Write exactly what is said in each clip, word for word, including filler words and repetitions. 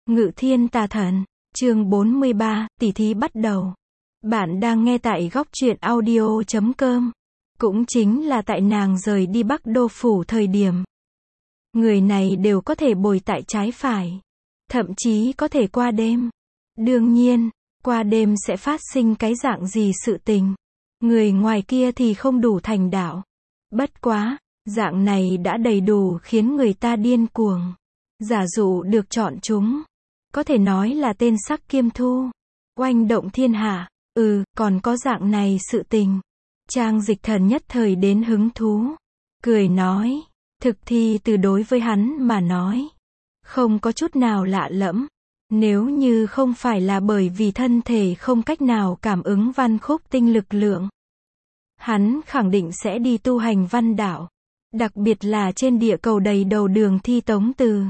Ngự thiên tà thần, chương bốn mươi ba, tỉ thí bắt đầu. Bạn đang nghe tại góc truyện audio chấm com. Cũng chính là tại nàng rời đi Bắc Đô Phủ thời điểm. Người này đều có thể bồi tại trái phải. Thậm chí có thể qua đêm. Đương nhiên, qua đêm sẽ phát sinh cái dạng gì sự tình. Người ngoài kia thì không đủ thành đạo. Bất quá, dạng này đã đầy đủ khiến người ta điên cuồng. Giả dụ được chọn chúng. Có thể nói là tên sắc kiêm thu. Oanh động thiên hạ. Ừ, còn có dạng này sự tình. Trang Dịch Thần nhất thời đến hứng thú. Cười nói. Thực thi từ đối với hắn mà nói. Không có chút nào lạ lẫm. Nếu như không phải là bởi vì thân thể không cách nào cảm ứng văn khúc tinh lực lượng. Hắn khẳng định sẽ đi tu hành văn đạo. Đặc biệt là trên địa cầu đầy đầu đường thi tống từ.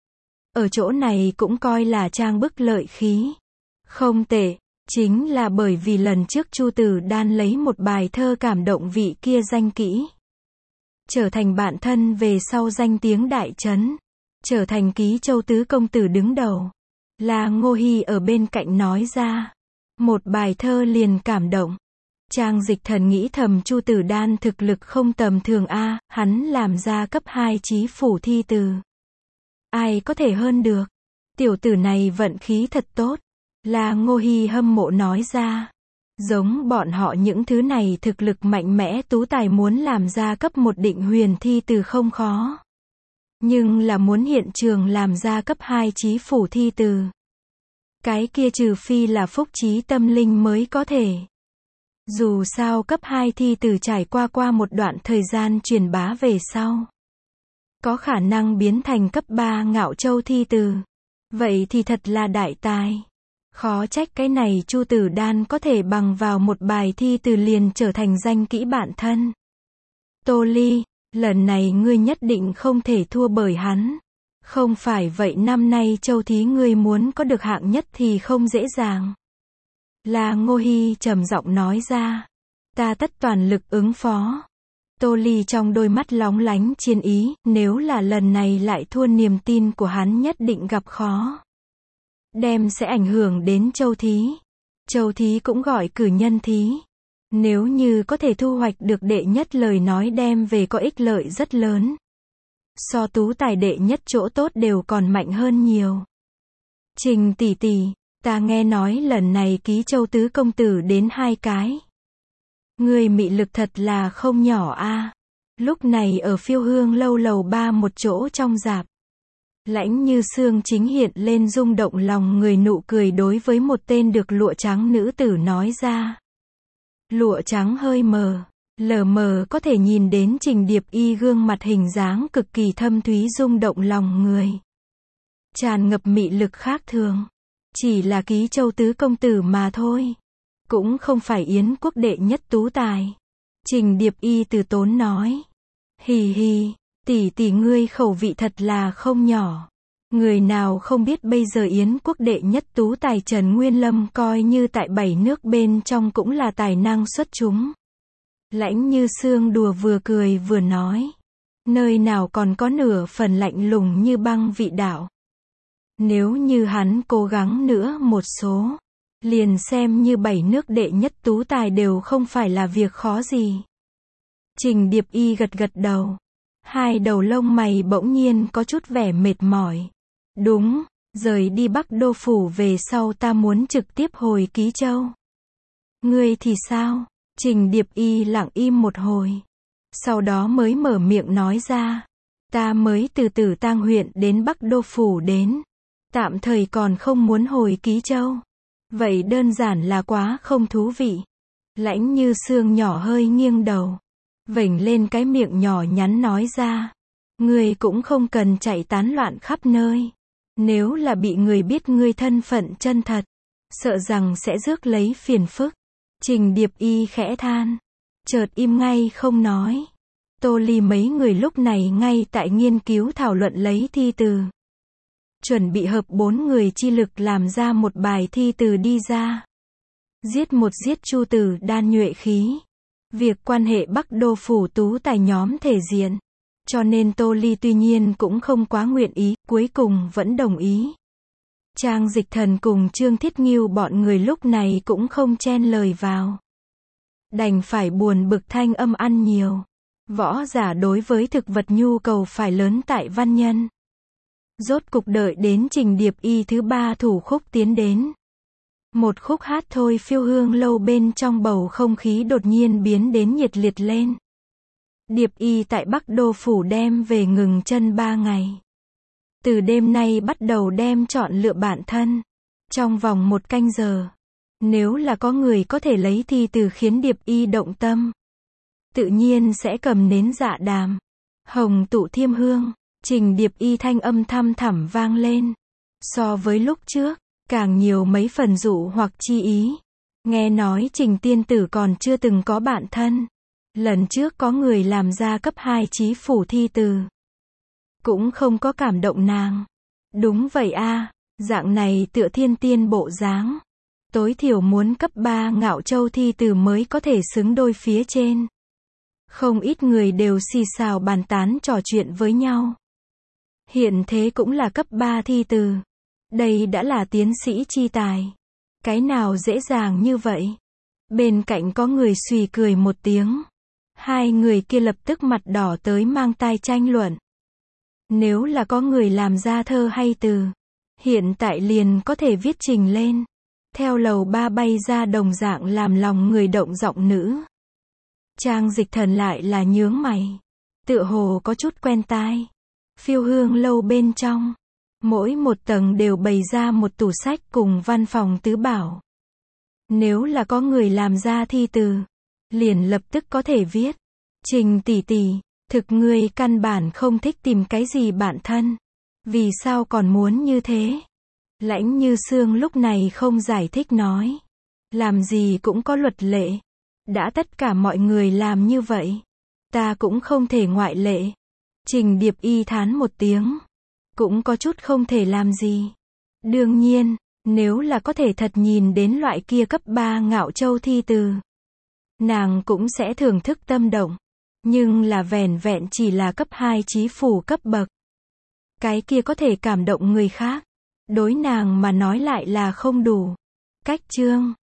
Ở chỗ này cũng coi là trang bức lợi khí. Không tệ, chính là bởi vì lần trước Chu Tử Đan lấy một bài thơ cảm động vị kia danh kỹ. Trở thành bạn thân về sau danh tiếng đại trấn. Trở thành Ký Châu tứ công tử đứng đầu. Là Ngô Hi ở bên cạnh nói ra. Một bài thơ liền cảm động. Trang Dịch Thần nghĩ thầm Chu Tử Đan thực lực không tầm thường a, hắn làm ra cấp hai chí phủ thi từ. Ai có thể hơn được? Tiểu tử này vận khí thật tốt. Là Ngô Hi hâm mộ nói ra. Giống bọn họ những thứ này thực lực mạnh mẽ tú tài muốn làm ra cấp một định huyền thi từ không khó. Nhưng là muốn hiện trường làm ra cấp hai chí phủ thi từ. Cái kia trừ phi là phúc trí tâm linh mới có thể. Dù sao cấp hai thi từ trải qua qua một đoạn thời gian truyền bá về sau. Có khả năng biến thành cấp ba ngạo châu thi từ. Vậy thì thật là đại tài. Khó trách cái này Chu Tử Đan có thể bằng vào một bài thi từ liền trở thành danh kỹ bạn thân. Tô Ly, lần này ngươi nhất định không thể thua bởi hắn. Không phải vậy năm nay châu thí ngươi muốn có được hạng nhất thì không dễ dàng. Là Ngô Hi trầm giọng nói ra. Ta tất toàn lực ứng phó. Tô Ly trong đôi mắt lóng lánh chiến ý, nếu là lần này lại thua niềm tin của hắn nhất định gặp khó. Đem sẽ ảnh hưởng đến châu thí. Châu thí cũng gọi cử nhân thí. Nếu như có thể thu hoạch được đệ nhất lời nói đem về có ích lợi rất lớn. So tú tài đệ nhất chỗ tốt đều còn mạnh hơn nhiều. Trình tỷ tỷ, ta nghe nói lần này Ký Châu tứ công tử đến hai cái. Người mị lực thật là không nhỏ a. Lúc này ở Phiêu Hương lâu lầu ba một chỗ trong rạp. Lãnh Như Sương chính hiện lên rung động lòng người nụ cười đối với một tên được lụa trắng nữ tử nói ra. Lụa trắng hơi mờ, lờ mờ có thể nhìn đến Trình Điệp Y gương mặt hình dáng cực kỳ thâm thúy rung động lòng người. Tràn ngập mị lực khác thường. Chỉ là Ký Châu tứ công tử mà thôi. Cũng không phải Yến quốc đệ nhất tú tài. Trình Điệp Y từ tốn nói. Hì hì, tỷ tỷ ngươi khẩu vị thật là không nhỏ. Người nào không biết bây giờ Yến quốc đệ nhất tú tài Trần Nguyên Lâm coi như tại bảy nước bên trong cũng là tài năng xuất chúng. Lãnh Như Sương đùa vừa cười vừa nói. Nơi nào còn có nửa phần lạnh lùng như băng vị đạo. Nếu như hắn cố gắng nữa một số. Liền xem như bảy nước đệ nhất tú tài đều không phải là việc khó gì. Trình Điệp Y gật gật đầu. Hai đầu lông mày bỗng nhiên có chút vẻ mệt mỏi. Đúng, rời đi Bắc Đô Phủ về sau ta muốn trực tiếp hồi Ký Châu. Ngươi thì sao? Trình Điệp Y lặng im một hồi. Sau đó mới mở miệng nói ra. Ta mới từ Tử Tang huyện đến Bắc Đô Phủ đến. Tạm thời còn không muốn hồi Ký Châu. Vậy đơn giản là quá không thú vị. Lãnh Như Sương nhỏ hơi nghiêng đầu. Vểnh lên cái miệng nhỏ nhắn nói ra. Ngươi cũng không cần chạy tán loạn khắp nơi. Nếu là bị người biết ngươi thân phận chân thật. Sợ rằng sẽ rước lấy phiền phức. Trình Điệp Y khẽ than. Chợt im ngay không nói. Tô Ly mấy người lúc này ngay tại nghiên cứu thảo luận lấy thi từ. Chuẩn bị hợp bốn người chi lực làm ra một bài thi từ đi ra. Giết một giết Chu Tử Đan nhuệ khí. Việc quan hệ Bắc Đô Phủ tú tài nhóm thể diện. Cho nên Tô Ly tuy nhiên cũng không quá nguyện ý, cuối cùng vẫn đồng ý. Trang Dịch Thần cùng Trương Thiết Ngưu bọn người lúc này cũng không chen lời vào. Đành phải buồn bực thanh âm ăn nhiều. Võ giả đối với thực vật nhu cầu phải lớn tại văn nhân. Rốt cục đợi đến Trình Điệp Y thứ ba thủ khúc tiến đến. Một khúc hát thôi phiêu hương lâu bên trong bầu không khí đột nhiên biến đến nhiệt liệt lên. Điệp Y tại Bắc Đô Phủ đem về ngừng chân ba ngày. Từ đêm nay bắt đầu đem chọn lựa bạn thân. Trong vòng một canh giờ. Nếu là có người có thể lấy thi từ khiến Điệp Y động tâm. Tự nhiên sẽ cầm nến dạ đàm. Hồng tụ thiêm hương. Trình Điệp Y thanh âm thăm thẳm vang lên. So với lúc trước, càng nhiều mấy phần dụ hoặc chi ý. Nghe nói Trình tiên tử còn chưa từng có bạn thân. Lần trước có người làm ra cấp hai chí phủ thi từ. Cũng không có cảm động nàng. Đúng vậy a, dạng này tựa thiên tiên bộ dáng. Tối thiểu muốn cấp ba ngạo châu thi từ mới có thể xứng đôi phía trên. Không ít người đều xì xào bàn tán trò chuyện với nhau. Hiện thế cũng là cấp ba thi từ. Đây đã là tiến sĩ chi tài. Cái nào dễ dàng như vậy? Bên cạnh có người xùy cười một tiếng. Hai người kia lập tức mặt đỏ tới mang tai tranh luận. Nếu là có người làm ra thơ hay từ, hiện tại liền có thể viết trình lên. Theo lầu ba bay ra đồng dạng làm lòng người động giọng nữ. Trang Dịch Thần lại là nhướng mày. Tựa hồ có chút quen tai. Phiêu hương lâu bên trong. Mỗi một tầng đều bày ra một tủ sách cùng văn phòng tứ bảo. Nếu là có người làm ra thi từ, liền lập tức có thể viết. Trình tỷ tỷ, thực ngươi căn bản không thích tìm cái gì bạn thân. Vì sao còn muốn như thế? Lãnh Như Sương lúc này không giải thích nói. Làm gì cũng có luật lệ. Đã tất cả mọi người làm như vậy. Ta cũng không thể ngoại lệ. Trình Điệp Y thán một tiếng. Cũng có chút không thể làm gì. Đương nhiên, nếu là có thể thật nhìn đến loại kia cấp ba ngạo châu thi từ. Nàng cũng sẽ thưởng thức tâm động. Nhưng là vẻn vẹn chỉ là cấp hai chí phủ cấp bậc. Cái kia có thể cảm động người khác. Đối nàng mà nói lại là không đủ. Cách chương